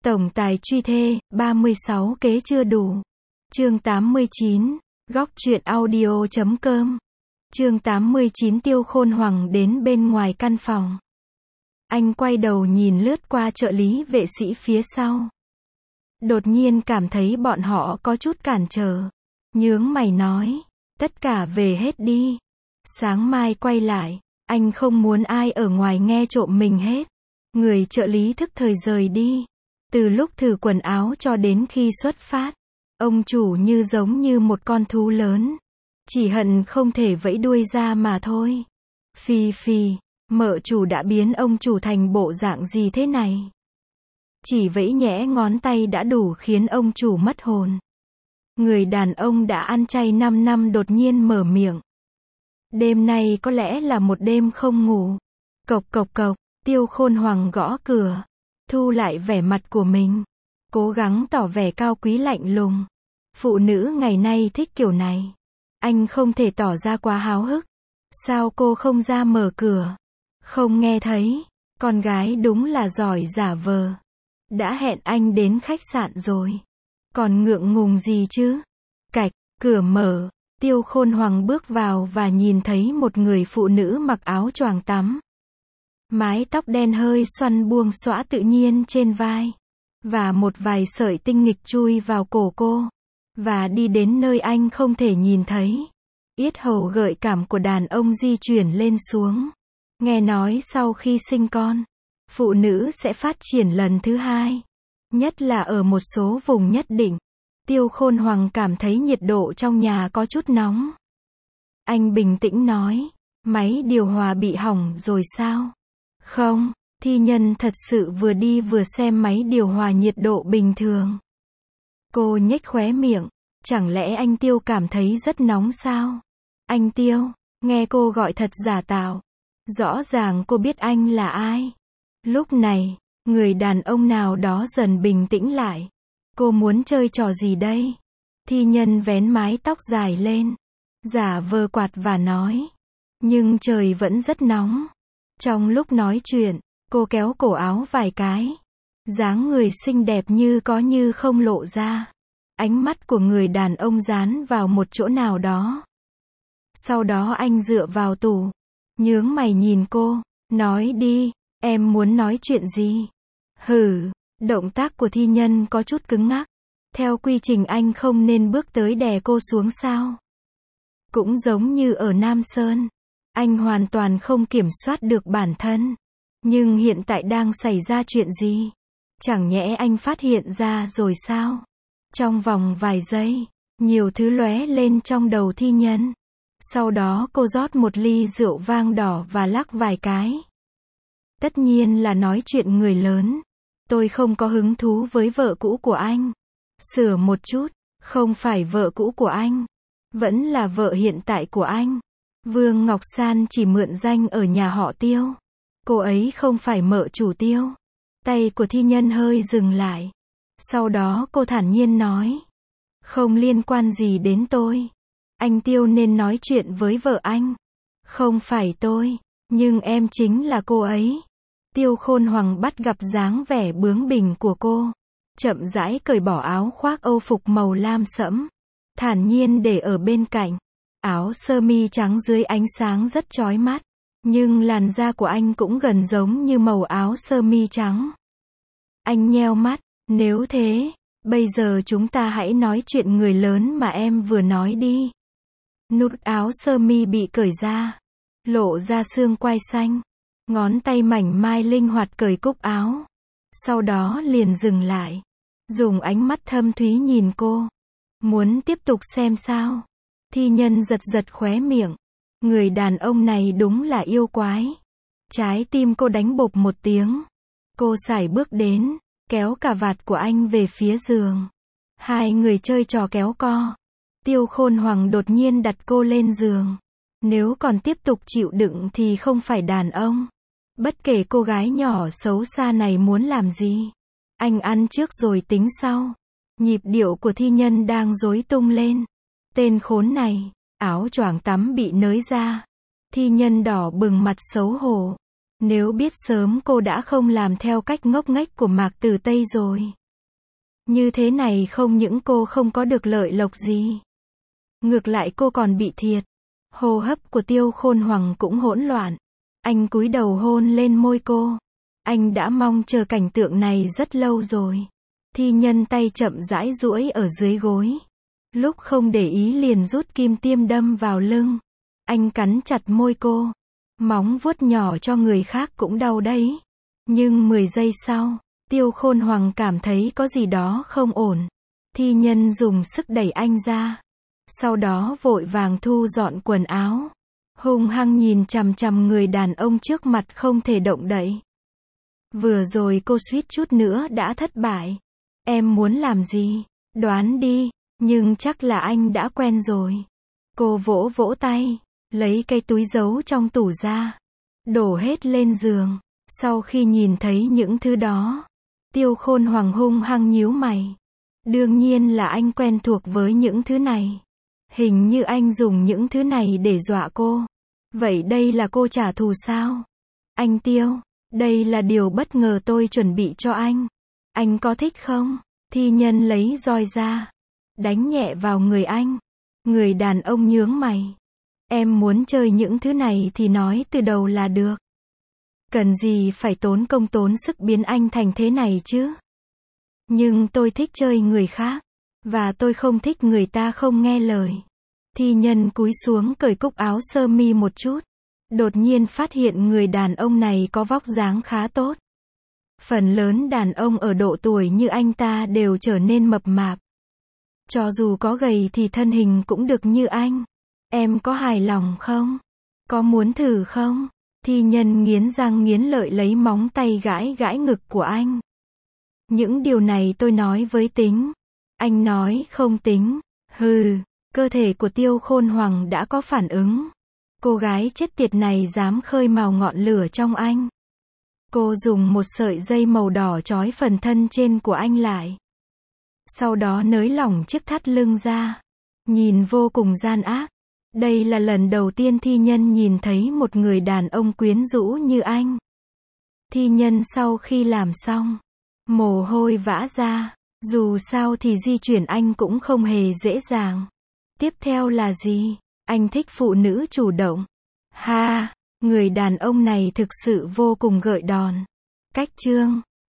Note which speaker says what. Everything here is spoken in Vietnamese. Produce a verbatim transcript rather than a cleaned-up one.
Speaker 1: Tổng tài truy thê, ba mươi sáu kế chưa đủ. Chương tám mươi chín, góc truyện audio chấm com. Chương tám mươi chín Tiêu Khôn Hoằng đến bên ngoài căn phòng. Anh quay đầu nhìn lướt qua trợ lý vệ sĩ phía sau. Đột nhiên cảm thấy bọn họ có chút cản trở. Nhướng mày nói, tất cả về hết đi. Sáng mai quay lại, anh không muốn ai ở ngoài nghe trộm mình hết. Người trợ lý thức thời rời đi. Từ lúc thử quần áo cho đến khi xuất phát, ông chủ như giống như một con thú lớn. Chỉ hận không thể vẫy đuôi ra mà thôi. Phì phì, mợ chủ đã biến ông chủ thành bộ dạng gì thế này? Chỉ vẫy nhẽ ngón tay đã đủ khiến ông chủ mất hồn. Người đàn ông đã ăn chay năm năm đột nhiên mở miệng. Đêm nay có lẽ là một đêm không ngủ. Cộc cộc cộc, Tiêu Khôn Hoằng gõ cửa. Thu lại vẻ mặt của mình. Cố gắng tỏ vẻ cao quý lạnh lùng. Phụ nữ ngày nay thích kiểu này. Anh không thể tỏ ra quá háo hức. Sao cô không ra mở cửa? Không nghe thấy. Con gái đúng là giỏi giả vờ. Đã hẹn anh đến khách sạn rồi. Còn ngượng ngùng gì chứ? Cạch, cửa mở. Tiêu Khôn Hoằng bước vào và nhìn thấy một người phụ nữ mặc áo choàng tắm. Mái tóc đen hơi xoăn buông xõa tự nhiên trên vai. Và một vài sợi tinh nghịch chui vào cổ cô. Và đi đến nơi anh không thể nhìn thấy. Yết hầu gợi cảm của đàn ông di chuyển lên xuống. Nghe nói sau khi sinh con, phụ nữ sẽ phát triển lần thứ hai. Nhất là ở một số vùng nhất định. Tiêu Khôn Hoằng cảm thấy nhiệt độ trong nhà có chút nóng. Anh bình tĩnh nói, máy điều hòa bị hỏng rồi sao? Không, thi nhân thật sự vừa đi vừa xem máy điều hòa nhiệt độ bình thường. Cô nhếch khóe miệng, chẳng lẽ anh Tiêu cảm thấy rất nóng sao? Anh Tiêu, nghe cô gọi thật giả tạo. Rõ ràng cô biết anh là ai. Lúc này, người đàn ông nào đó dần bình tĩnh lại. Cô muốn chơi trò gì đây? Thi nhân vén mái tóc dài lên, giả vờ quạt và nói. Nhưng trời vẫn rất nóng. Trong lúc nói chuyện, cô kéo cổ áo vài cái. Dáng người xinh đẹp như có như không lộ ra. Ánh mắt của người đàn ông dán vào một chỗ nào đó. Sau đó anh dựa vào tủ. Nhướng mày nhìn cô. Nói đi, em muốn nói chuyện gì? Hừ, động tác của thi nhân có chút cứng ngắc. Theo quy trình anh không nên bước tới đè cô xuống sao? Cũng giống như ở Nam Sơn. Anh hoàn toàn không kiểm soát được bản thân. Nhưng hiện tại đang xảy ra chuyện gì? Chẳng nhẽ anh phát hiện ra rồi sao? Trong vòng vài giây, nhiều thứ lóe lên trong đầu thi nhân. Sau đó cô rót một ly rượu vang đỏ và lắc vài cái. Tất nhiên là nói chuyện người lớn. Tôi không có hứng thú với vợ cũ của anh. Sửa một chút, không phải vợ cũ của anh. Vẫn là vợ hiện tại của anh. Vương Ngọc San chỉ mượn danh ở nhà họ Tiêu. Cô ấy không phải mợ chủ Tiêu. Tay của thi nhân hơi dừng lại. Sau đó cô thản nhiên nói. Không liên quan gì đến tôi. Anh Tiêu nên nói chuyện với vợ anh. Không phải tôi, nhưng em chính là cô ấy. Tiêu Khôn Hoằng bắt gặp dáng vẻ bướng bỉnh của cô. Chậm rãi cởi bỏ áo khoác âu phục màu lam sẫm. Thản nhiên để ở bên cạnh. Áo sơ mi trắng dưới ánh sáng rất chói mắt. Nhưng làn da của anh cũng gần giống như màu áo sơ mi trắng. Anh nheo mắt, nếu thế, bây giờ chúng ta hãy nói chuyện người lớn mà em vừa nói đi. Nút áo sơ mi bị cởi ra. Lộ ra xương quai xanh. Ngón tay mảnh mai linh hoạt cởi cúc áo. Sau đó liền dừng lại. Dùng ánh mắt thâm thúy nhìn cô. Muốn tiếp tục xem sao? Thi nhân giật giật khóe miệng. Người đàn ông này đúng là yêu quái. Trái tim cô đánh bộp một tiếng. Cô sải bước đến, kéo cà vạt của anh về phía giường. Hai người chơi trò kéo co. Tiêu Khôn Hoằng đột nhiên đặt cô lên giường. Nếu còn tiếp tục chịu đựng thì không phải đàn ông. Bất kể cô gái nhỏ xấu xa này muốn làm gì. Anh ăn trước rồi tính sau. Nhịp điệu của thi nhân đang rối tung lên. Tên khốn này, áo choàng tắm bị nới ra. Thi nhân đỏ bừng mặt xấu hổ. Nếu biết sớm cô đã không làm theo cách ngốc nghếch của Mạc Tử Tây rồi. Như thế này không những cô không có được lợi lộc gì. Ngược lại cô còn bị thiệt. Hô hấp của Tiêu Khôn Hoàng cũng hỗn loạn. Anh cúi đầu hôn lên môi cô. Anh đã mong chờ cảnh tượng này rất lâu rồi. Thi Nhân tay chậm rãi duỗi ở dưới gối. Lúc không để ý liền rút kim tiêm đâm vào lưng. Anh cắn chặt môi cô. Móng vuốt nhỏ cho người khác cũng đau đấy. Nhưng mười giây sau, Tiêu Khôn Hoàng cảm thấy có gì đó không ổn. Thi Nhân dùng sức đẩy anh ra. Sau đó vội vàng thu dọn quần áo. Hung hăng nhìn chằm chằm người đàn ông trước mặt không thể động đậy. Vừa rồi cô suýt chút nữa đã thất bại. Em muốn làm gì? Đoán đi. Nhưng chắc là anh đã quen rồi. Cô vỗ vỗ tay. Lấy cái túi giấu trong tủ ra. Đổ hết lên giường. Sau khi nhìn thấy những thứ đó, Tiêu Khôn Hoàng hung hăng nhíu mày. Đương nhiên là anh quen thuộc với những thứ này. Hình như anh dùng những thứ này để dọa cô. Vậy đây là cô trả thù sao? Anh Tiêu, đây là điều bất ngờ tôi chuẩn bị cho anh. Anh có thích không? Thi Nhân lấy roi ra. Đánh nhẹ vào người anh. Người đàn ông nhướng mày. Em muốn chơi những thứ này thì nói từ đầu là được. Cần gì phải tốn công tốn sức biến anh thành thế này chứ? Nhưng tôi thích chơi người khác. Và tôi không thích người ta không nghe lời. Thi Nhân cúi xuống cởi cúc áo sơ mi một chút. Đột nhiên phát hiện người đàn ông này có vóc dáng khá tốt. Phần lớn đàn ông ở độ tuổi như anh ta đều trở nên mập mạp. Cho dù có gầy thì thân hình cũng được như anh. Em có hài lòng không? Có muốn thử không? Thi Nhân nghiến răng nghiến lợi lấy móng tay gãi gãi ngực của anh. Những điều này tôi nói với tính. Anh nói không tính. Hừ, cơ thể của Tiêu Khôn Hoàng đã có phản ứng. Cô gái chết tiệt này dám khơi mào ngọn lửa trong anh. Cô dùng một sợi dây màu đỏ trói phần thân trên của anh lại. Sau đó nới lỏng chiếc thắt lưng ra. Nhìn vô cùng gian ác. Đây là lần đầu tiên Thi Nhân nhìn thấy một người đàn ông quyến rũ như anh. Thi Nhân sau khi làm xong, mồ hôi vã ra. Dù sao thì di chuyển anh cũng không hề dễ dàng. Tiếp theo là gì? Anh thích phụ nữ chủ động. Ha, người đàn ông này thực sự vô cùng gợi đòn. Cách chương